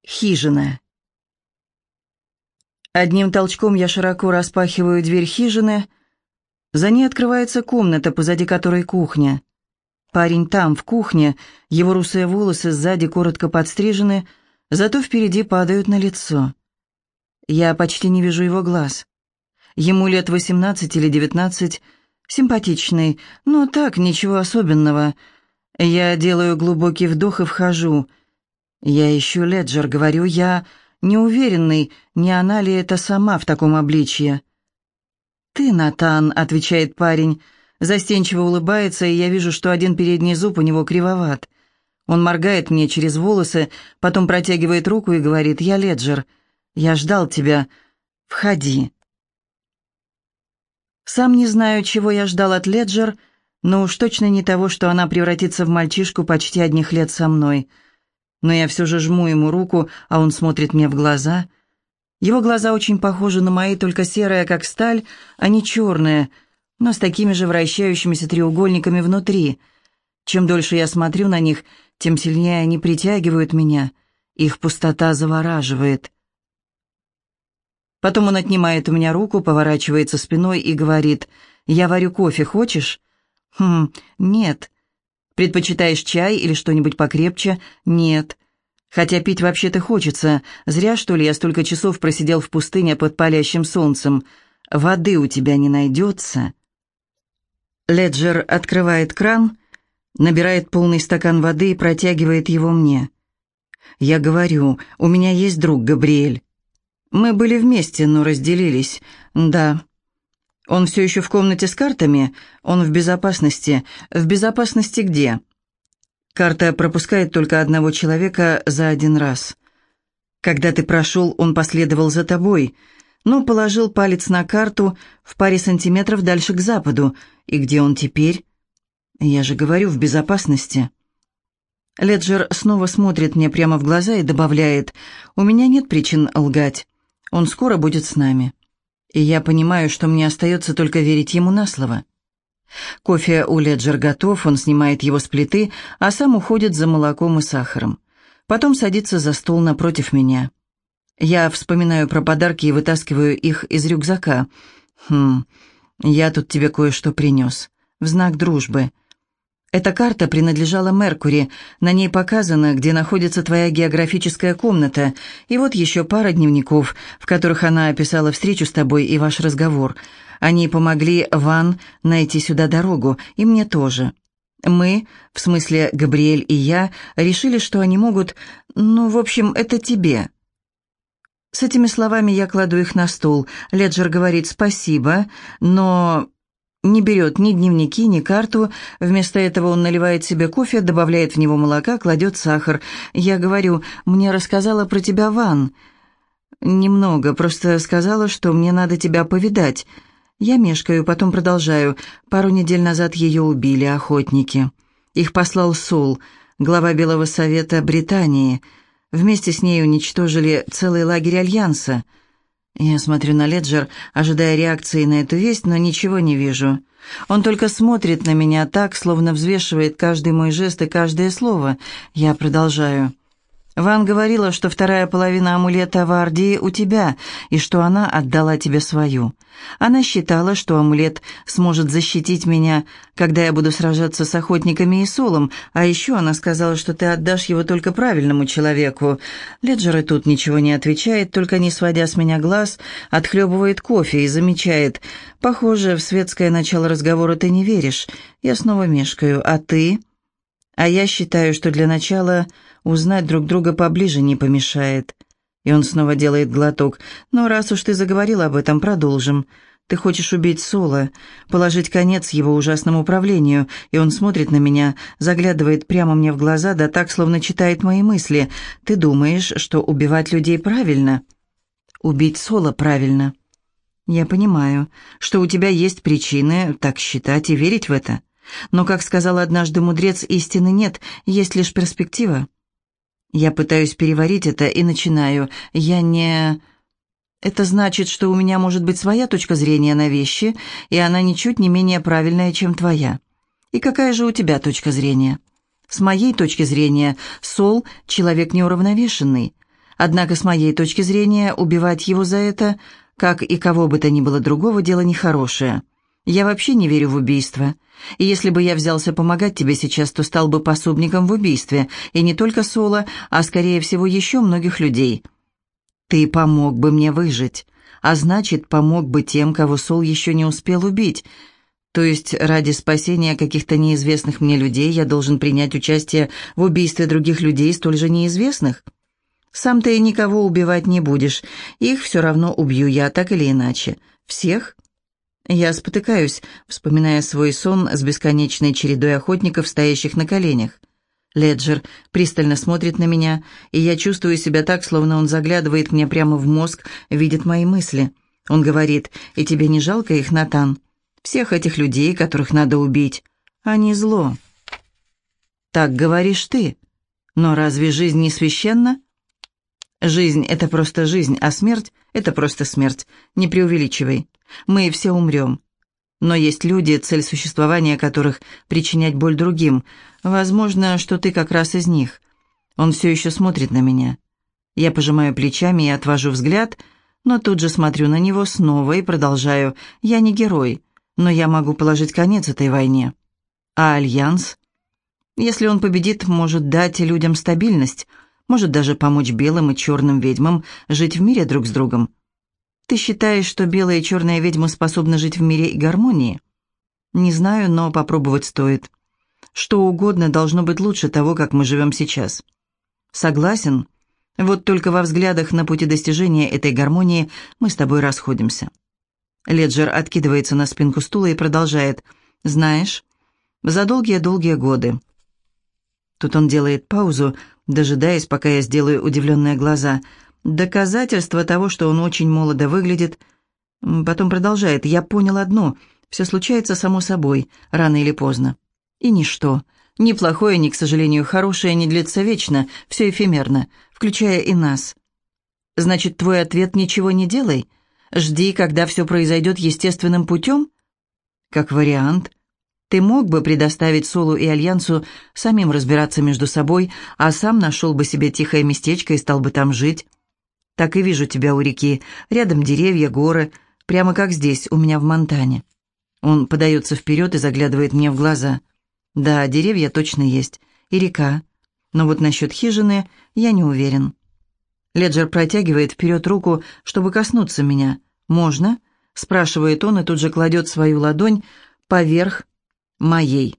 Хижина. Одним толчком я широко распахиваю дверь хижины. За ней открывается комната, позади которой кухня. Парень там, в кухне, его русые волосы сзади коротко подстрижены, зато впереди падают на лицо. Я почти не вижу его глаз. Ему лет 18 или 19, симпатичный, но так, ничего особенного. Я делаю глубокий вдох и вхожу. Я ищу Леджер, говорю я, неуверенный, не она ли это сама в таком обличье. «Ты, Натан», — отвечает парень, застенчиво улыбается, и я вижу, что один передний зуб у него кривоват. Он моргает мне через волосы, потом протягивает руку и говорит: «Я Леджер, я ждал тебя, входи». Сам не знаю, чего я ждал от Леджер, но уж точно не того, что она превратится в мальчишку почти одних лет со мной. Но я все же жму ему руку, а он смотрит мне в глаза. Его глаза очень похожи на мои, только серые, как сталь, а не черные, но с такими же вращающимися треугольниками внутри. Чем дольше я смотрю на них, тем сильнее они притягивают меня. Их пустота завораживает. Потом он отнимает у меня руку, поворачивается спиной и говорит: «Я варю кофе, хочешь?» Нет». «Предпочитаешь чай или что-нибудь покрепче?» «Нет». «Хотя пить вообще-то хочется. Зря, что ли, я столько часов просидел в пустыне под палящим солнцем. Воды у тебя не найдется?» Леджер открывает кран, набирает полный стакан воды и протягивает его мне. Я говорю: «У меня есть друг Габриэль. Мы были вместе, но разделились. Да». «Он все еще в комнате с картами? Он в безопасности. В безопасности где?» «Карта пропускает только одного человека за один раз. Когда ты прошел, он последовал за тобой, но положил палец на карту в паре сантиметров дальше к западу. И где он теперь?» «Я же говорю, в безопасности». Леджер снова смотрит мне прямо в глаза и добавляет: «У меня нет причин лгать. Он скоро будет с нами». И я понимаю, что мне остается только верить ему на слово. Кофе у Леджер готов, он снимает его с плиты, а сам уходит за молоком и сахаром. Потом садится за стол напротив меня. Я вспоминаю про подарки и вытаскиваю их из рюкзака. «Я тут тебе кое-что принес. В знак дружбы. Эта карта принадлежала Меркури, на ней показано, где находится твоя географическая комната, и вот еще пара дневников, в которых она описала встречу с тобой и ваш разговор. Они помогли Ван найти сюда дорогу, и мне тоже. Мы, в смысле Габриэль и я, решили, что они могут... в общем, это тебе». С этими словами я кладу их на стол. Леджер говорит «спасибо», но... не берет ни дневники, ни карту. Вместо этого он наливает себе кофе, добавляет в него молока, кладет сахар. Я говорю: «Мне рассказала про тебя Ван». «Немного, просто сказала, что мне надо тебя повидать». Я мешкаю, потом продолжаю. Пару недель назад ее убили охотники. Их послал Сол, глава Белого Совета Британии. Вместе с ней уничтожили целый лагерь Альянса. Я смотрю на Леджер, ожидая реакции на эту весть, но ничего не вижу. Он только смотрит на меня так, словно взвешивает каждый мой жест и каждое слово. Я продолжаю. «Ван говорила, что вторая половина амулета Вардии у тебя, и что она отдала тебе свою. Она считала, что амулет сможет защитить меня, когда я буду сражаться с охотниками и Солом, а еще она сказала, что ты отдашь его только правильному человеку». Леджер и тут ничего не отвечает, только, не сводя с меня глаз, отхлебывает кофе и замечает: «Похоже, в светское начало разговора ты не веришь». Я снова мешкаю. «А ты?» «А я считаю, что для начала узнать друг друга поближе не помешает». И он снова делает глоток. «Но раз уж ты заговорил об этом, продолжим. Ты хочешь убить Сола, положить конец его ужасному правлению». И он смотрит на меня, заглядывает прямо мне в глаза, да так, словно читает мои мысли. «Ты думаешь, что убивать людей правильно?» «Убить Сола правильно». «Я понимаю, что у тебя есть причины так считать и верить в это. Но, как сказал однажды мудрец, истины нет, есть лишь перспектива». Я пытаюсь переварить это и начинаю. Это значит, что у меня может быть своя точка зрения на вещи, и она ничуть не менее правильная, чем твоя. И какая же у тебя точка зрения? С моей точки зрения, Сол — человек неуравновешенный. Однако, с моей точки зрения, убивать его за это, как и кого бы то ни было другого, дело нехорошее. Я вообще не верю в убийство. И если бы я взялся помогать тебе сейчас, то стал бы пособником в убийстве. И не только Соло, а, скорее всего, еще многих людей. Ты помог бы мне выжить, а значит, помог бы тем, кого Сол еще не успел убить. То есть ради спасения каких-то неизвестных мне людей я должен принять участие в убийстве других людей, столь же неизвестных? Сам ты никого убивать не будешь. Их все равно убью я, так или иначе. Всех? Я спотыкаюсь, вспоминая свой сон с бесконечной чередой охотников, стоящих на коленях. Леджер пристально смотрит на меня, и я чувствую себя так, словно он заглядывает мне прямо в мозг, видит мои мысли. Он говорит: «И тебе не жалко их, Натан? Всех этих людей, которых надо убить. Они зло». «Так говоришь ты. Но разве жизнь не священна?» «Жизнь — это просто жизнь, а смерть — это просто смерть. Не преувеличивай. Мы все умрем. Но есть люди, цель существования которых — причинять боль другим. Возможно, что ты как раз из них». Он все еще смотрит на меня. Я пожимаю плечами и отвожу взгляд, но тут же смотрю на него снова и продолжаю. «Я не герой, но я могу положить конец этой войне». «А Альянс? Если он победит, может дать людям стабильность, может даже помочь белым и черным ведьмам жить в мире друг с другом. Ты считаешь, что белая и черная ведьмы способны жить в мире и гармонии? Не знаю, но попробовать стоит. Что угодно должно быть лучше того, как мы живем сейчас». «Согласен. Вот только во взглядах на пути достижения этой гармонии мы с тобой расходимся». Леджер откидывается на спинку стула и продолжает. «Знаешь, за долгие-долгие годы...» Тут он делает паузу, дожидаясь, пока я сделаю удивленные глаза. Доказательство того, что он очень молодо выглядит. Потом продолжает. «Я понял одно. Все случается само собой, рано или поздно. И ничто, ни плохое, ни, к сожалению, хорошее не длится вечно, все эфемерно, включая и нас. Значит, твой ответ — ничего не делай? Жди, когда все произойдет естественным путем?» «Как вариант. Ты мог бы предоставить Солу и Альянсу самим разбираться между собой, а сам нашел бы себе тихое местечко и стал бы там жить. Так и вижу тебя у реки, рядом деревья, горы, прямо как здесь, у меня в Монтане». Он подается вперед и заглядывает мне в глаза. «Да, деревья точно есть, и река. Но вот насчет хижины я не уверен». Леджер протягивает вперед руку, чтобы коснуться меня. «Можно?» — спрашивает он и тут же кладет свою ладонь поверх моей.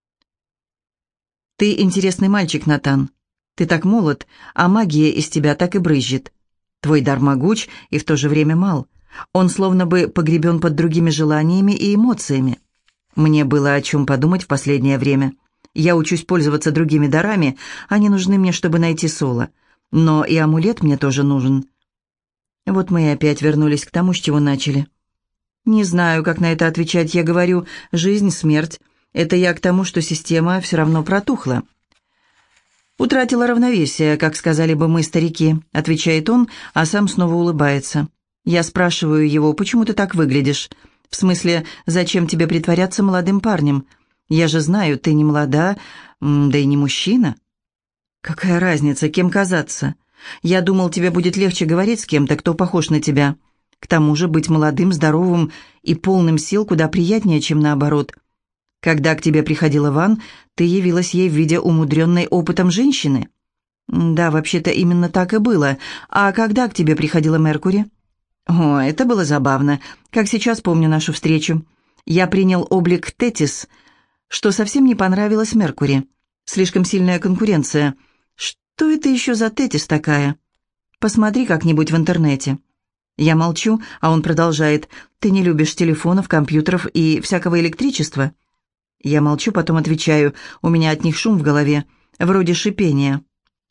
«Ты интересный мальчик, Натан. Ты так молод, а магия из тебя так и брызжет. Твой дар могуч и в то же время мал. Он словно бы погребен под другими желаниями и эмоциями. Мне было о чем подумать в последнее время. Я учусь пользоваться другими дарами, они нужны мне, чтобы найти Соло. Но и амулет мне тоже нужен». Вот мы и опять вернулись к тому, с чего начали. Не знаю, как на это отвечать. Я говорю: жизнь, смерть. Это я к тому, что система все равно протухла. «Утратила равновесие, как сказали бы мы, старики», — отвечает он, а сам снова улыбается. Я спрашиваю его: «Почему ты так выглядишь? В смысле, зачем тебе притворяться молодым парнем? Я же знаю, ты не молода, да и не мужчина». «Какая разница, кем казаться? Я думал, тебе будет легче говорить с кем-то, кто похож на тебя. К тому же быть молодым, здоровым и полным сил куда приятнее, чем наоборот. Когда к тебе приходила Ван, ты явилась ей в виде умудренной опытом женщины». «Да, вообще-то именно так и было. А когда к тебе приходила Меркури?» «О, это было забавно. Как сейчас помню нашу встречу. Я принял облик Тетис, что совсем не понравилось Меркури. Слишком сильная конкуренция. Что это еще за Тетис такая? Посмотри как-нибудь в интернете». Я молчу, а он продолжает. «Ты не любишь телефонов, компьютеров и всякого электричества?» Я молчу, потом отвечаю. У меня от них шум в голове, вроде шипения.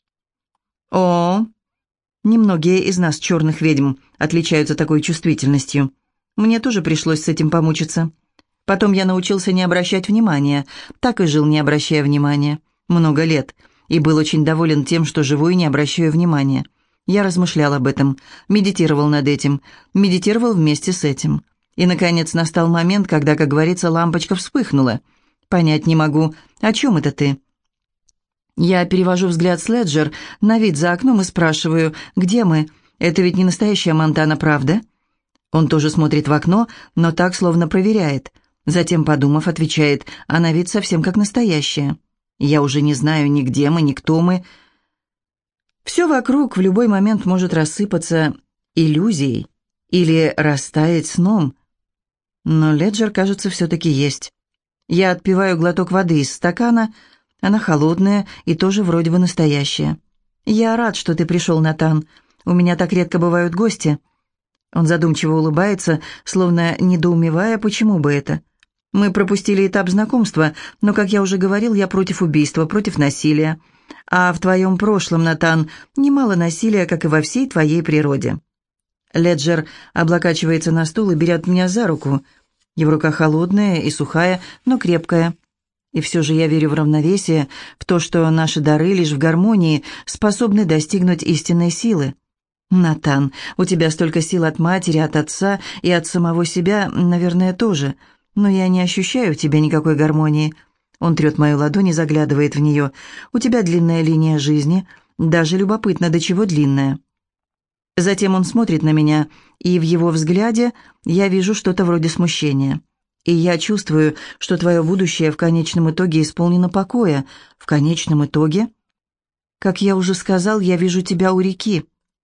«О, немногие из нас, черных ведьм, отличаются такой чувствительностью. Мне тоже пришлось с этим помучиться. Потом я научился не обращать внимания, так и жил, не обращая внимания. Много лет, и был очень доволен тем, что живу и не обращаю внимания. Я размышлял об этом, медитировал над этим, медитировал вместе с этим. И, наконец, настал момент, когда, как говорится, лампочка вспыхнула. Понять не могу, о чем это ты?» Я перевожу взгляд с Леджер на вид за окном и спрашиваю, где мы? Это ведь не настоящая Монтана, правда? Он тоже смотрит в окно, но так, словно проверяет. Затем, подумав, отвечает, а на вид совсем как настоящая. Я уже не знаю ни где мы, ни кто мы. Все вокруг в любой момент может рассыпаться иллюзией или растаять сном. Но Леджер, кажется, все-таки есть. Я отпиваю глоток воды из стакана. Она холодная и тоже вроде бы настоящая. «Я рад, что ты пришел, Натан. У меня так редко бывают гости». Он задумчиво улыбается, словно недоумевая, почему бы это. «Мы пропустили этап знакомства, но, как я уже говорил, я против убийства, против насилия. А в твоем прошлом, Натан, немало насилия, как и во всей твоей природе». Леджер облокачивается на стул и берет меня за руку. Его рука холодная и сухая, но крепкая. И все же я верю в равновесие, в то, что наши дары лишь в гармонии способны достигнуть истинной силы. «Натан, у тебя столько сил от матери, от отца и от самого себя, наверное, тоже. Но я не ощущаю в тебе никакой гармонии». Он трет мою ладонь и заглядывает в нее. «У тебя длинная линия жизни. Даже любопытно, до чего длинная». Затем он смотрит на меня, и в его взгляде я вижу что-то вроде смущения. И я чувствую, что твое будущее в конечном итоге исполнено покоя. В конечном итоге? Как я уже сказал, я вижу тебя у реки.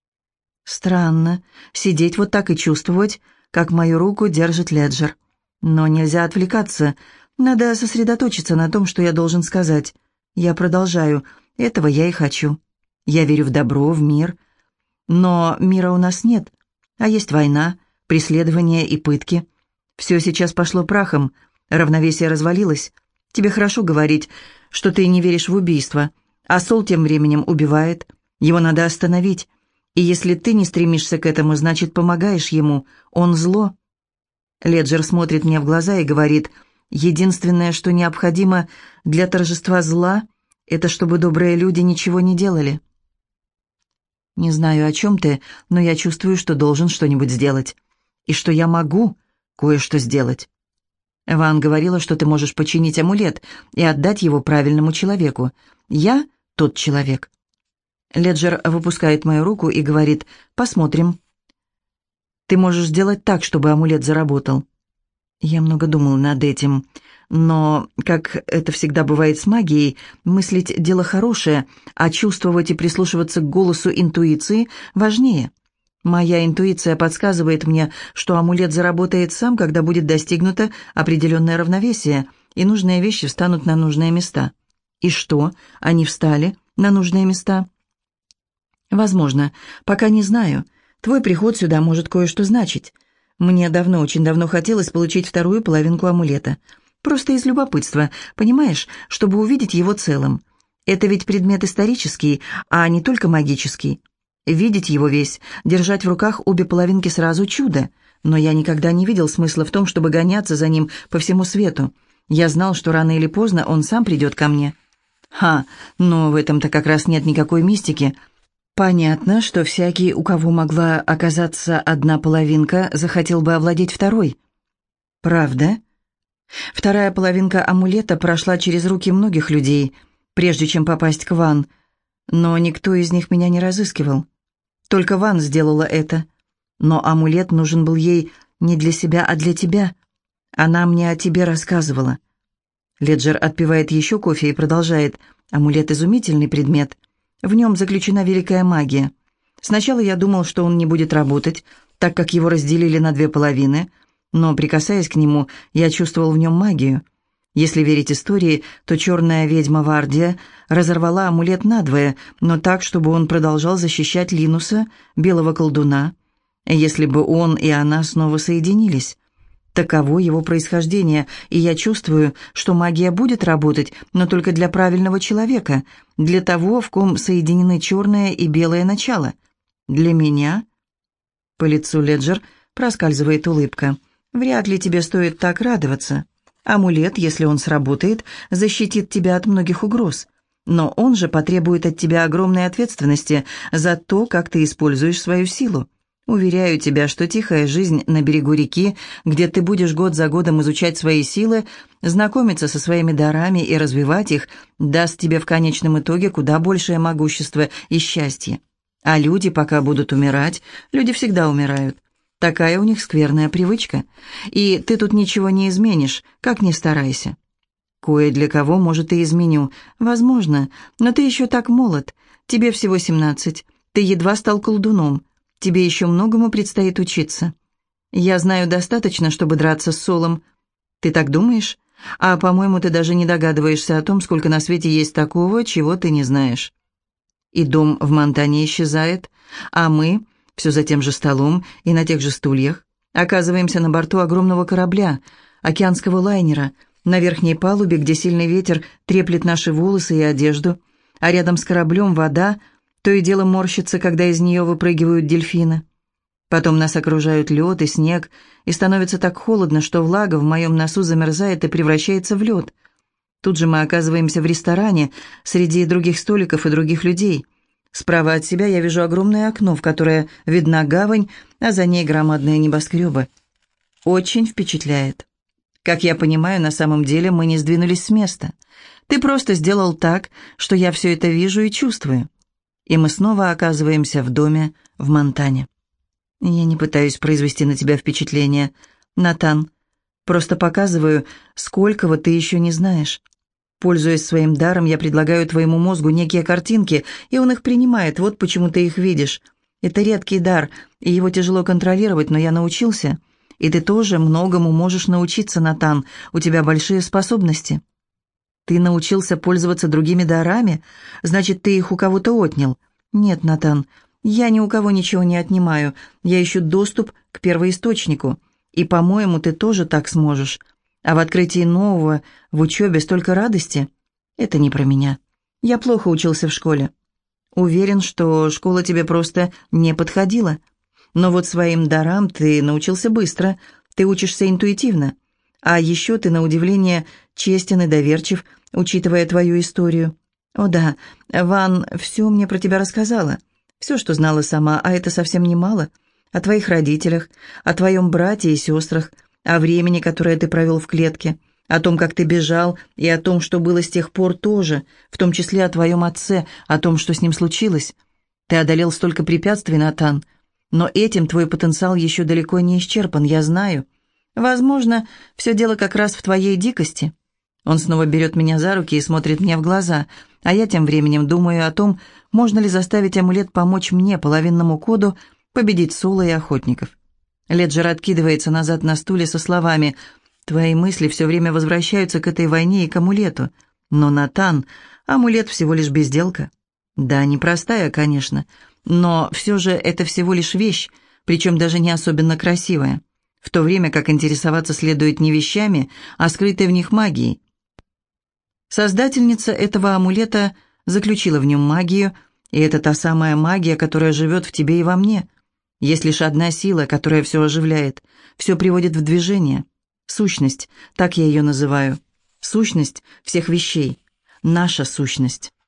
Странно, сидеть вот так и чувствовать, как мою руку держит Леджер. Но нельзя отвлекаться, надо сосредоточиться на том, что я должен сказать. Я продолжаю, этого я и хочу. Я верю в добро, в мир. Но мира у нас нет, а есть война, преследования и пытки. Все сейчас пошло прахом, равновесие развалилось. Тебе хорошо говорить, что ты не веришь в убийство, а Сол тем временем убивает. Его надо остановить. И если ты не стремишься к этому, значит, помогаешь ему. Он зло. Леджер смотрит мне в глаза и говорит, единственное, что необходимо для торжества зла, это чтобы добрые люди ничего не делали. Не знаю, о чем ты, но я чувствую, что должен что-нибудь сделать. И что я могу кое-что сделать. Ван говорила, что ты можешь починить амулет и отдать его правильному человеку. Я тот человек. Леджер выпускает мою руку и говорит, посмотрим. Ты можешь сделать так, чтобы амулет заработал. Я много думал над этим. Но, как это всегда бывает с магией, мыслить – дело хорошее, а чувствовать и прислушиваться к голосу интуиции важнее. Моя интуиция подсказывает мне, что амулет заработает сам, когда будет достигнуто определенное равновесие, и нужные вещи встанут на нужные места. И что? Они встали на нужные места? Возможно. Пока не знаю. Твой приход сюда может кое-что значить. Мне давно, очень давно хотелось получить вторую половинку амулета. Просто из любопытства, понимаешь, чтобы увидеть его целым. Это ведь предмет исторический, а не только магический. Видеть его весь, держать в руках обе половинки сразу чудо. Но я никогда не видел смысла в том, чтобы гоняться за ним по всему свету. Я знал, что рано или поздно он сам придет ко мне. Но в этом-то как раз нет никакой мистики. Понятно, что всякий, у кого могла оказаться одна половинка, захотел бы овладеть второй. Правда? Вторая половинка амулета прошла через руки многих людей, прежде чем попасть к Ван, но никто из них меня не разыскивал. Только Ван сделала это. Но амулет нужен был ей не для себя, а для тебя. Она мне о тебе рассказывала. Леджер отпивает еще кофе и продолжает. Амулет — изумительный предмет. В нем заключена великая магия. Сначала я думал, что он не будет работать, так как его разделили на две половины, но, прикасаясь к нему, я чувствовал в нем магию. Если верить истории, то черная ведьма Вардия разорвала амулет надвое, но так, чтобы он продолжал защищать Линуса, белого колдуна, если бы он и она снова соединились. Таково его происхождение, и я чувствую, что магия будет работать, но только для правильного человека, для того, в ком соединены черное и белое начало. Для меня? По лицу Леджер проскальзывает улыбка. Вряд ли тебе стоит так радоваться. Амулет, если он сработает, защитит тебя от многих угроз. Но он же потребует от тебя огромной ответственности за то, как ты используешь свою силу. Уверяю тебя, что тихая жизнь на берегу реки, где ты будешь год за годом изучать свои силы, знакомиться со своими дарами и развивать их, даст тебе в конечном итоге куда большее могущество и счастье. А люди пока будут умирать, люди всегда умирают. Такая у них скверная привычка. И ты тут ничего не изменишь, как ни старайся. Кое для кого, может, и изменю. Возможно, но ты еще так молод. Тебе всего 17. Ты едва стал колдуном. Тебе еще многому предстоит учиться. Я знаю достаточно, чтобы драться с Солом. Ты так думаешь? А, по-моему, ты даже не догадываешься о том, сколько на свете есть такого, чего ты не знаешь. И дом в Монтане исчезает, а мы, все за тем же столом и на тех же стульях, оказываемся на борту огромного корабля, океанского лайнера, на верхней палубе, где сильный ветер треплет наши волосы и одежду, а рядом с кораблем вода, то и дело морщится, когда из нее выпрыгивают дельфины. Потом нас окружают лед и снег, и становится так холодно, что влага в моем носу замерзает и превращается в лед. Тут же мы оказываемся в ресторане, среди других столиков и других людей. Справа от себя я вижу огромное окно, в которое видна гавань, а за ней громадные небоскребы. Очень впечатляет. Как я понимаю, на самом деле мы не сдвинулись с места. Ты просто сделал так, что я все это вижу и чувствую. И мы снова оказываемся в доме в Монтане. Я не пытаюсь произвести на тебя впечатление, Натан. Просто показываю, сколького ты еще не знаешь. Пользуясь своим даром, я предлагаю твоему мозгу некие картинки, и он их принимает, вот почему ты их видишь. Это редкий дар, и его тяжело контролировать, но я научился. И ты тоже многому можешь научиться, Натан, у тебя большие способности. Ты научился пользоваться другими дарами? Значит, ты их у кого-то отнял? Нет, Натан, я ни у кого ничего не отнимаю. Я ищу доступ к первоисточнику. И, по-моему, ты тоже так сможешь. А в открытии нового, в учебе столько радости. Это не про меня. Я плохо учился в школе. Уверен, что школа тебе просто не подходила. Но вот своим дарам ты научился быстро. Ты учишься интуитивно. А еще ты, на удивление, честен и доверчив, учитывая твою историю. О да, Ван все мне про тебя рассказала. Все, что знала сама, а это совсем немало. О твоих родителях, о твоем брате и сестрах, о времени, которое ты провел в клетке, о том, как ты бежал, и о том, что было с тех пор тоже, в том числе о твоем отце, о том, что с ним случилось. Ты одолел столько препятствий, Натан, но этим твой потенциал еще далеко не исчерпан, я знаю. Возможно, все дело как раз в твоей дикости. Он снова берет меня за руки и смотрит мне в глаза, а я тем временем думаю о том, можно ли заставить амулет помочь мне, половинному коду, победить Сола и охотников. Леджер откидывается назад на стуле со словами: «Твои мысли все время возвращаются к этой войне и к амулету. Но, Натан, амулет всего лишь безделка. Да, непростая, конечно, но все же это всего лишь вещь, причем даже не особенно красивая. В то время как интересоваться следует не вещами, а скрытой в них магией. Создательница этого амулета заключила в нем магию, и это та самая магия, которая живет в тебе и во мне. Есть лишь одна сила, которая все оживляет, все приводит в движение. Сущность, так я ее называю. Сущность всех вещей. Наша сущность.